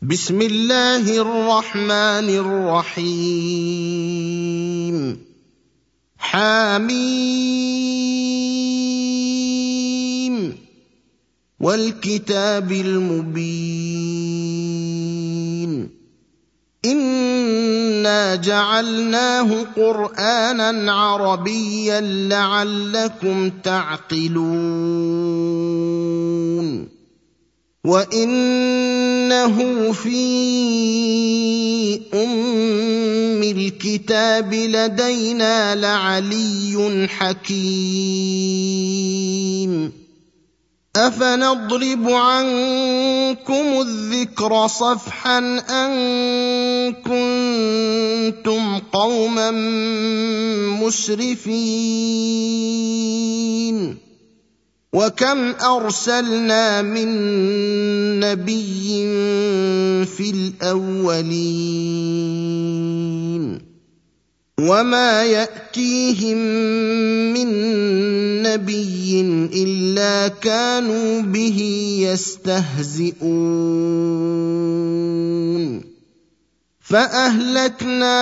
بسم الله الرحمن الرحيم. حميم والكتاب المبين إنا جعلناه قرآنا عربيا لعلكم تعقلون وإنه في أم الكتاب لدينا لعلي حكيم أفنضرب عنكم الذكر صفحا أن كنتم قوما مسرفين وكم أرسلنا من نبي في الأولين وما يأتيهم من نبي إلا كانوا به يستهزئون فأهلكنا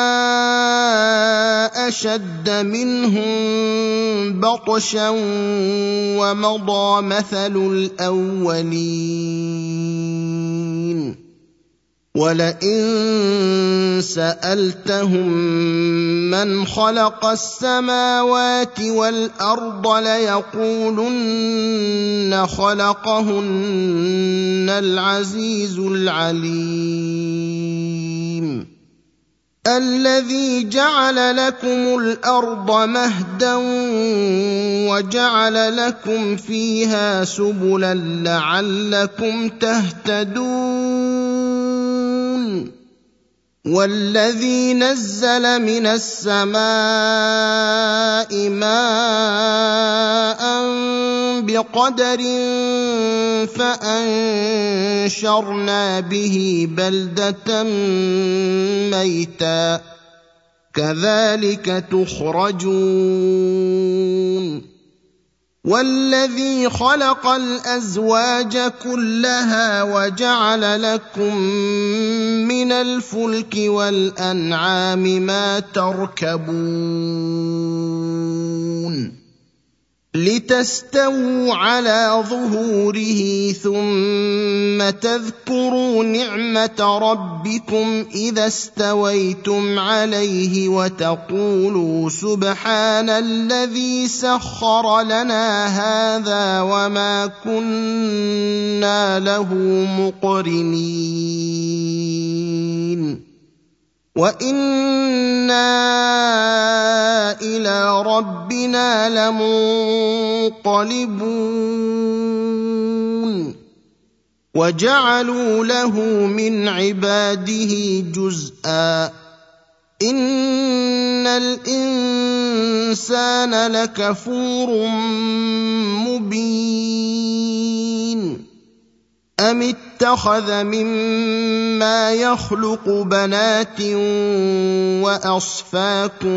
أشد منهم بطشا ومضى مثل الأولين ولئن سألتهم من خلق السماوات والأرض ليقولن خلقهن العزيز العليم الذي جعل لكم الأرض مهدا وجعل لكم فيها سبلا لعلكم تهتدون والذي نزل من السماء ماء بقدر فأنشرنا به بلدة ميتا كذلك تخرجون والذي خلق الأزواج كلها وجعل لكم من الفلك والأنعام ما تركبون لتستووا على ظهوره ثم تذكروا نعمة ربكم إذا استويتم عليه وتقولوا سبحان الذي سخر لنا هذا وما كنا له مقرنين وإنا إلى ربنا لمنقلبون وجعلوا له من عباده جزءا إن الإنسان لكفور مبين أم اتخذ مما يخلق بنات وأصفاكم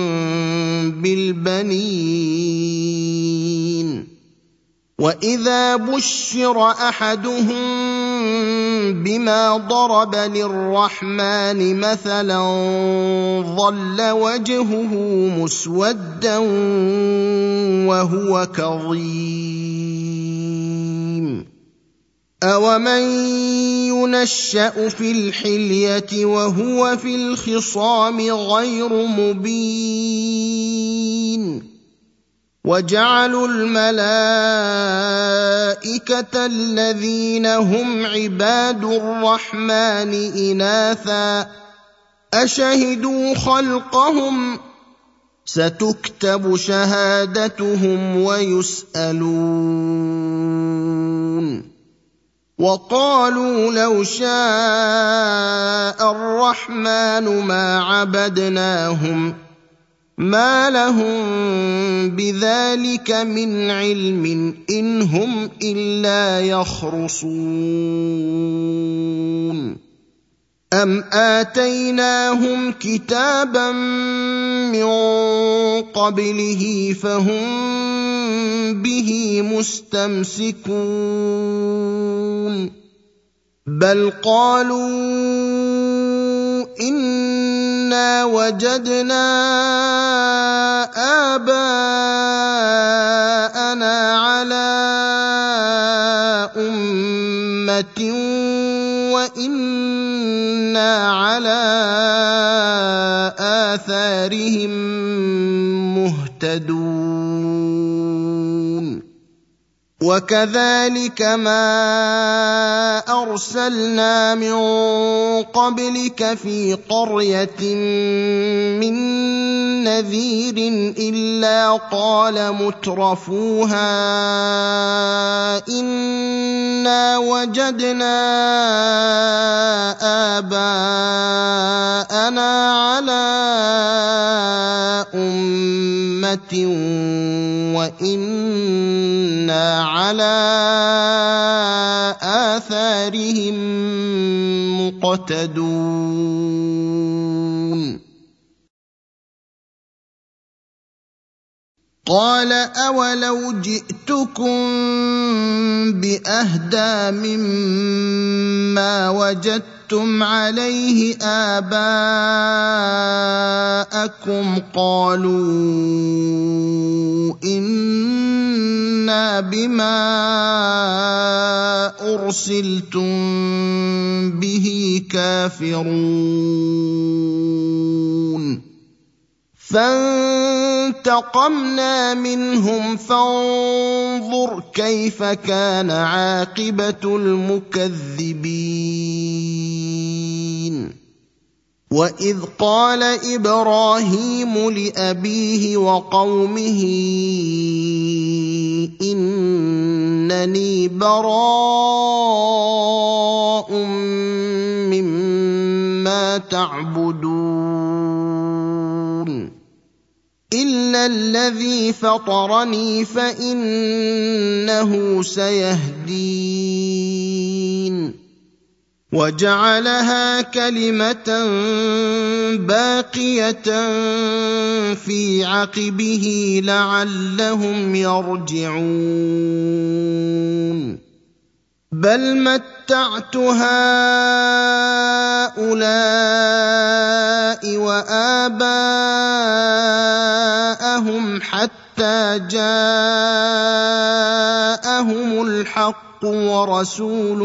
بالبنين وإذا بشر أحدهم بما ضرب للرحمن مثلا ظل وجهه مسودا وهو كظيم أومن ينشأ في الحلية وهو في الخصام غير مبين وجعلوا الملائكة الذين هم عباد الرحمن إناثا أشهدوا خلقهم ستكتب شهادتهم ويسألون وقالوا لو شاء الرحمن ما عبدناهم ما لهم بذلك من علم إن هم إلا يخرصون أم آتيناهم كتابا من قبله فهم به مستمسكون بل قالوا إنا وجدنا آباءنا على أمة وإنا على آثارهم مهتدون وكذلك ما أرسلنا من قبلك في قرية من نذير إلا قال مترفوها إنا وجدنا آباءنا على أمة وإنا على آثارهم مقتدون قال أولو جئتكم بأهدى مما وجدتم عليه آباءكم قالوا إنا بما أرسلتم به كافرون فانتقمنا منهم فانظر كيف كان عاقبة المكذبين وإذ قال إبراهيم لأبيه وقومه إنني براء مما تعبدون إلا الذي فطرني فإنه سيهدين وجعلها كلمة باقية في عقبه لعلهم يرجعون بل متعت هؤلاء وآباءهم حتى جاءهم الحق ورسول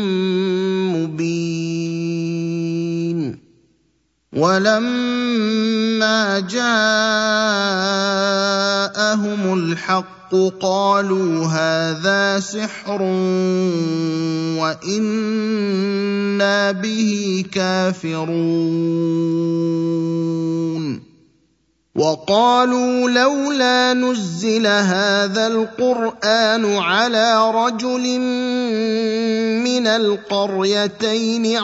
مبين ولما جاءهم الحق قالوا هذا سحر وإنا به كافرون وقالوا لولا نزل هذا القرآن على رجل من القريتين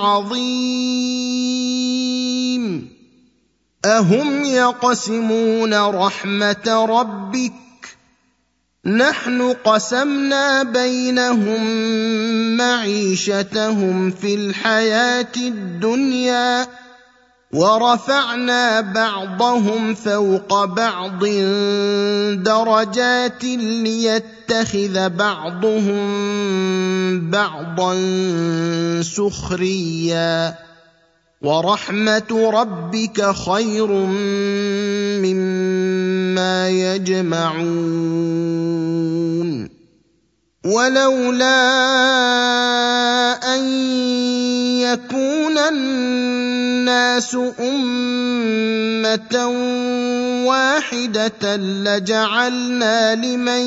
عظيم أهم يقسمون رحمة ربك نحن قسمنا بينهم معيشتهم في الحياة الدنيا ورفعنا بعضهم فوق بعض درجات ليتخذ بعضهم بعضا سخريا ورحمة ربك خير مما يجمعون ولولا أن يكون الناس أمة واحدة لجعلنا لمن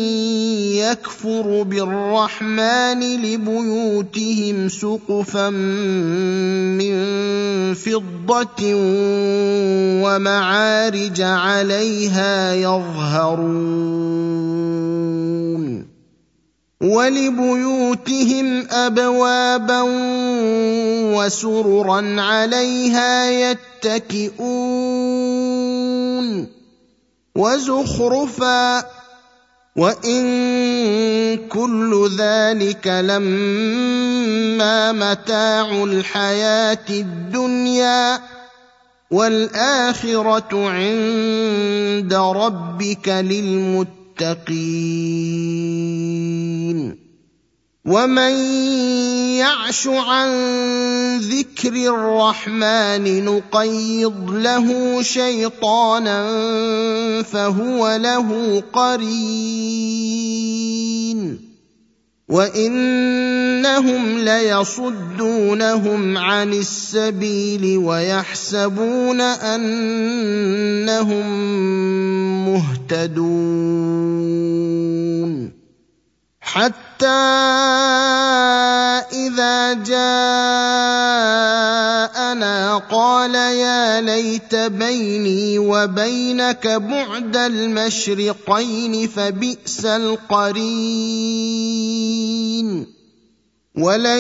يكفر بالرحمن لبيوتهم سقفا من فضة ومعارج عليها يظهرون ولبيوتهم أبوابا وسررا عليها يتكئون وزخرفا وإن كل ذلك لما متاع الحياة الدنيا والآخرة عند ربك للمتقين ومن يعش عن ذكر الرحمن نقيض له شيطانا فهو له قرين وانهم ليصدونهم عن السبيل ويحسبون انهم مهتدون حتى إذا جاءنا قال يا ليت بيني وبينك بعد المشرقين فبئس القرين ولن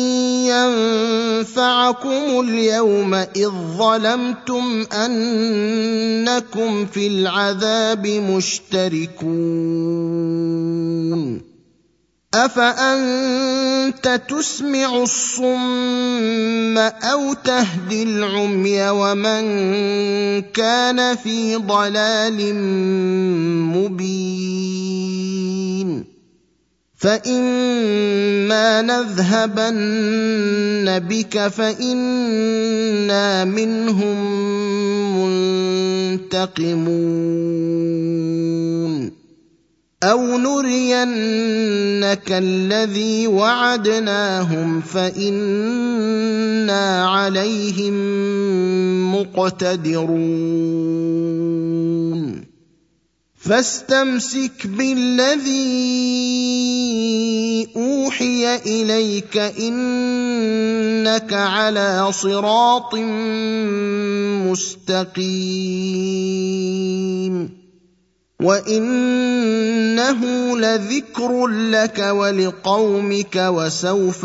ينفعكم اليوم إذ ظلمتم أنكم في العذاب مشتركون أفأنت تسمع الصم أو تهدي العمي ومن كان في ضلال مبين فإما نذهبن بك فإنا منهم منتقمون أو نرينك الذي وعدناهم فإنا عليهم مقتدرون فاستمسك بالذي أوحي إليك إنك على صراط مستقيم وإنه لذكر لك ولقومك وسوف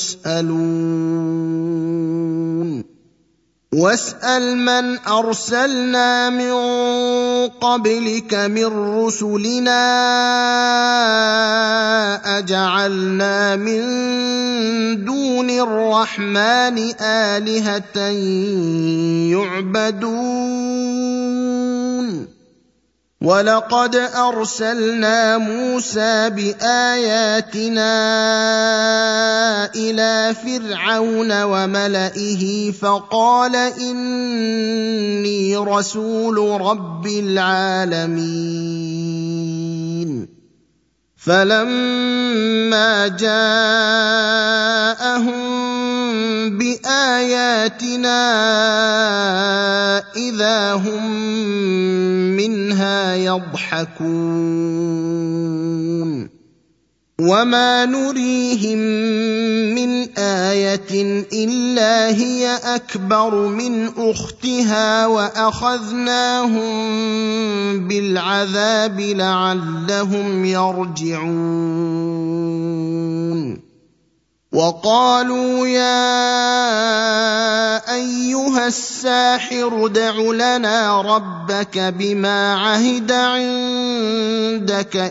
تسألون واسأل من أرسلنا من قبلك من رسلنا أجعلنا من دون الرحمن آلهة يعبدون ولقد أرسلنا موسى بآياتنا إلى فرعون وملئه فقال إني رسول رب العالمين فلما جاءهم بآياتنا إذا هم منها يضحكون وما نريهم من آية إلا هي أكبر من أختها وأخذناهم بالعذاب لعلهم يرجعون وقالوا يا أيها الساحر ادع لنا ربك بما عهد عندك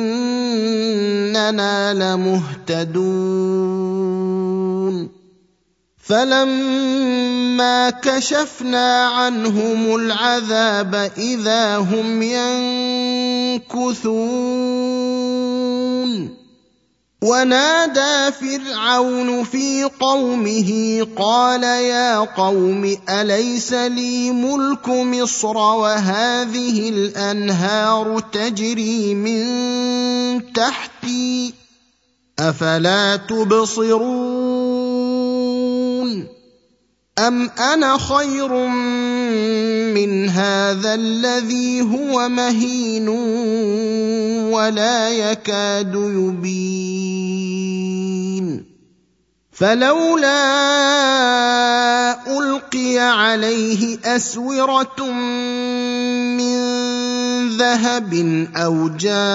إننا لمهتدون فلما كشفنا عنهم العذاب إذا هم ينكثون ونادى فرعون في قومه قال يا قوم أليس لي ملك مصر وهذه الأنهار تجري من تحتي أفلا تبصرون أم أنا خير من هذا الذي هو مهين ولا يكاد يبين فلولا ألقي عليه أسورة من ذهب أو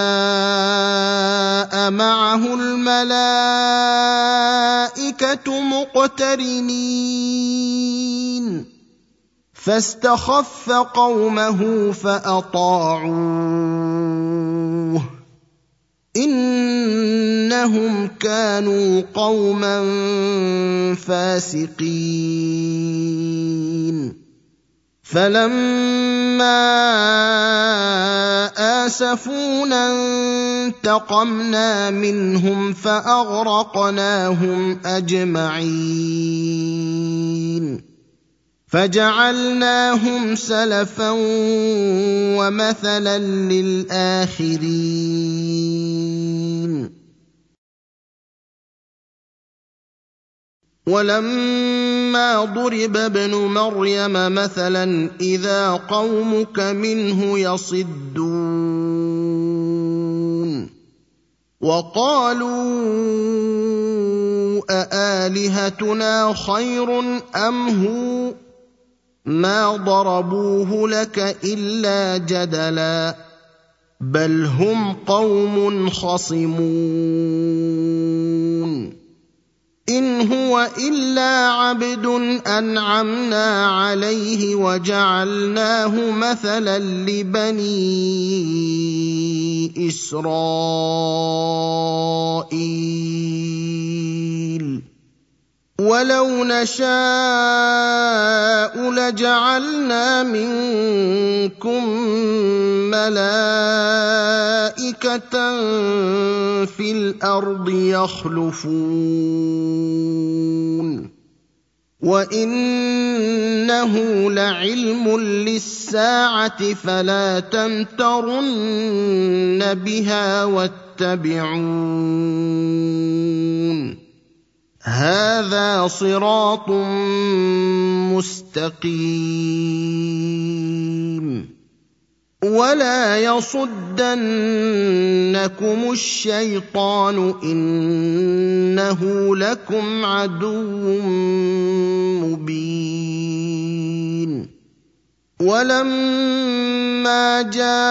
جاء معه الملائكة مقترنين فاستخف قومه فأطاعوه إنهم كانوا قوما فاسقين فلما آسفونا انتقمنا منهم فأغرقناهم أجمعين فجعلناهم سلفا ومثلا للآخرين ولما ضرب ابن مريم مثلا إذا قومك منه يصدون وقالوا أآلهتنا خير أم هو ما ضربوه لك إلا جدلا بل هم قوم خصمون إن هو إلا عبد أنعمنا عليه وجعلناه مثلا لبني إسرائيل ولو نشاء لجعلنا منكم ملائكة في الأرض يخلفون وإنه لعلم للساعة فلا تمترن بها واتبعون هذا صراط مستقيم ولا يصدنكم الشيطان إنه لكم عدو مبين ولما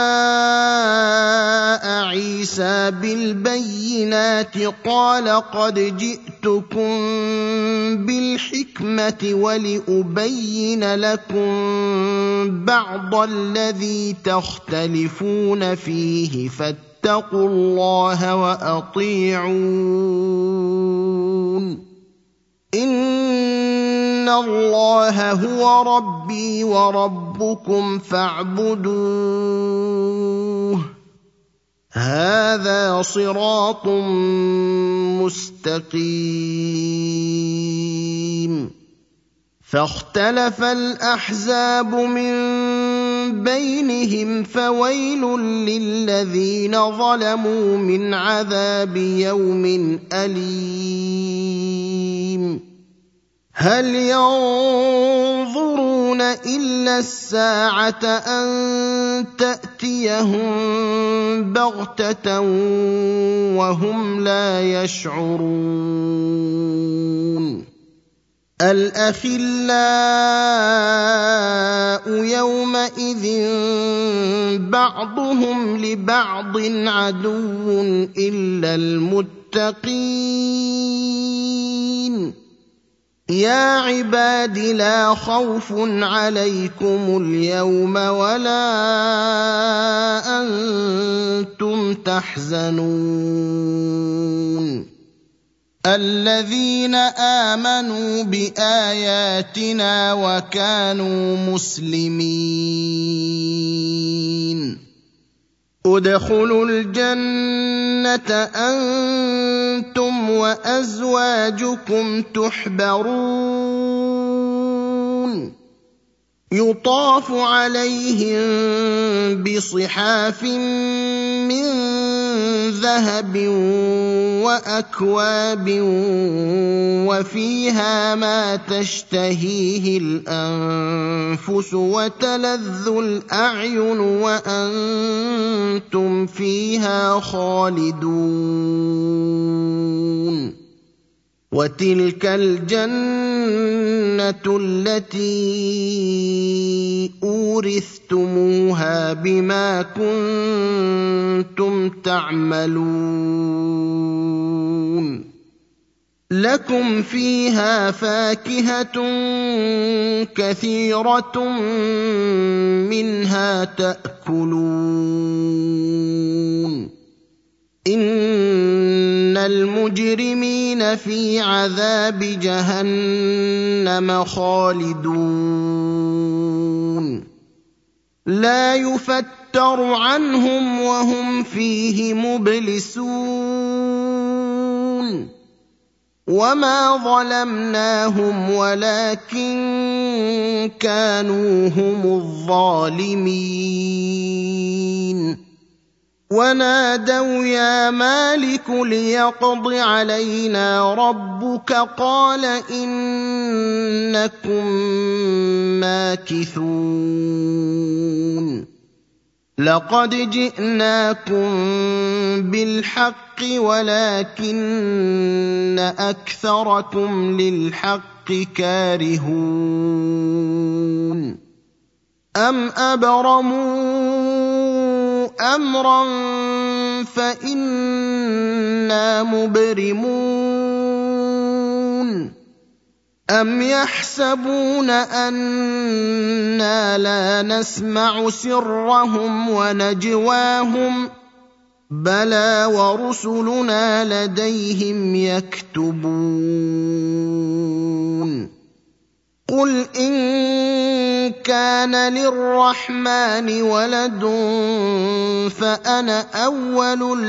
جاء عيسى بالبينات قال قد جئتكم بالحكمة ولأبين لكم بعض الذي تختلفون فيه فاتقوا الله وأطيعون إن الله هو ربي وربكم فاعبدوه هذا صراط مستقيم فاختلف الأحزاب من بينهم فويل للذين ظلموا من عذاب يوم أليم هل ينظرون إلا الساعة أن تأتيهم بغتة وهم لا يشعرون الأخلاء يومئذ بعضهم لبعض عدو إلا المتقين يا عباد لا خوف عليكم اليوم ولا أنتم تحزنون الذين آمنوا بآياتنا وكانوا مسلمين ادخلوا الجنة أنتم وأزواجكم تحبرون يطاف عليهم بصحاف من ذهب وأكواب وفيها ما تشتهيه الأنفس وتلذ الأعين وأنتم فيها خالدون وتلك الجنة التي أورثتموها بما كنتم تعملون لكم فيها فاكهة كثيرة منها تأكلون إن المجرمين في عذاب جهنم خالدون لا يفتر يفتر عنهم وهم فيه مبلسون وما ظلمناهم ولكن كانوا هم الظالمين ونادوا يا مالك ليقض علينا ربك قال إنكم ماكثون لقد جئناكم بالحق ولكن أكثركم للحق كارهون أم أبرموا أمرا فإنا مبرمون أم يحسبون أنا لا نسمع سرهم ونجواهم بلى ورسلنا لديهم يكتبون قل إن كان للرحمن ولد فأنا أول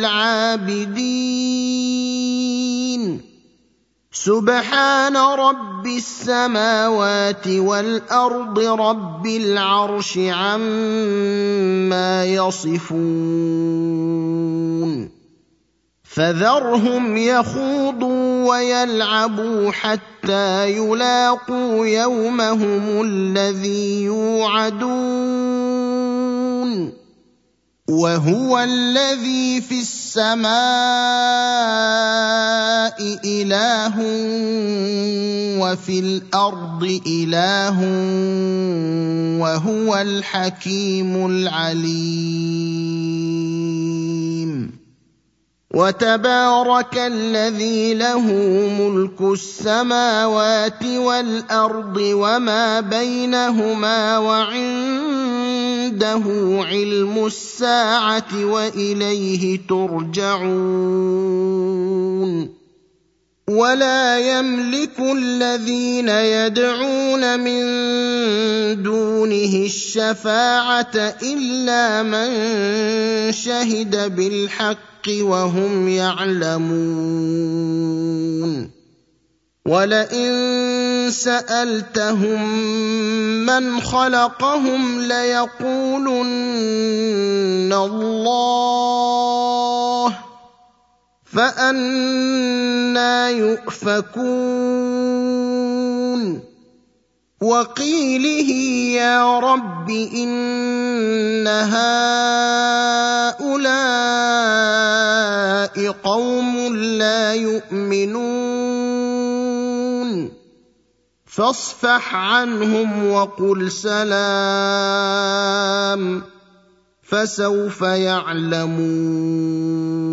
العابدين سبحان رب السماوات والأرض رب العرش عما يصفون فذرهم يخوضوا ويلعبوا حتى يلاقوا يومهم الذي يوعدون وهو الذي في السماء إله وفي الأرض إله وهو الحكيم العليم وتبارك الذي له ملك السماوات والأرض وما بينهما وعنده علم الساعة وإليه ترجعون ولا يملك الذين يدعون من دونه الشفاعة إلا من شهد بالحق وهم يعلمون ولئن سألتهم من خلقهم ليقولن الله فأنى يؤفكون وقيله يا رب إن هؤلاء قوم لا يؤمنون فاصفح عنهم وقل سلام فسوف يعلمون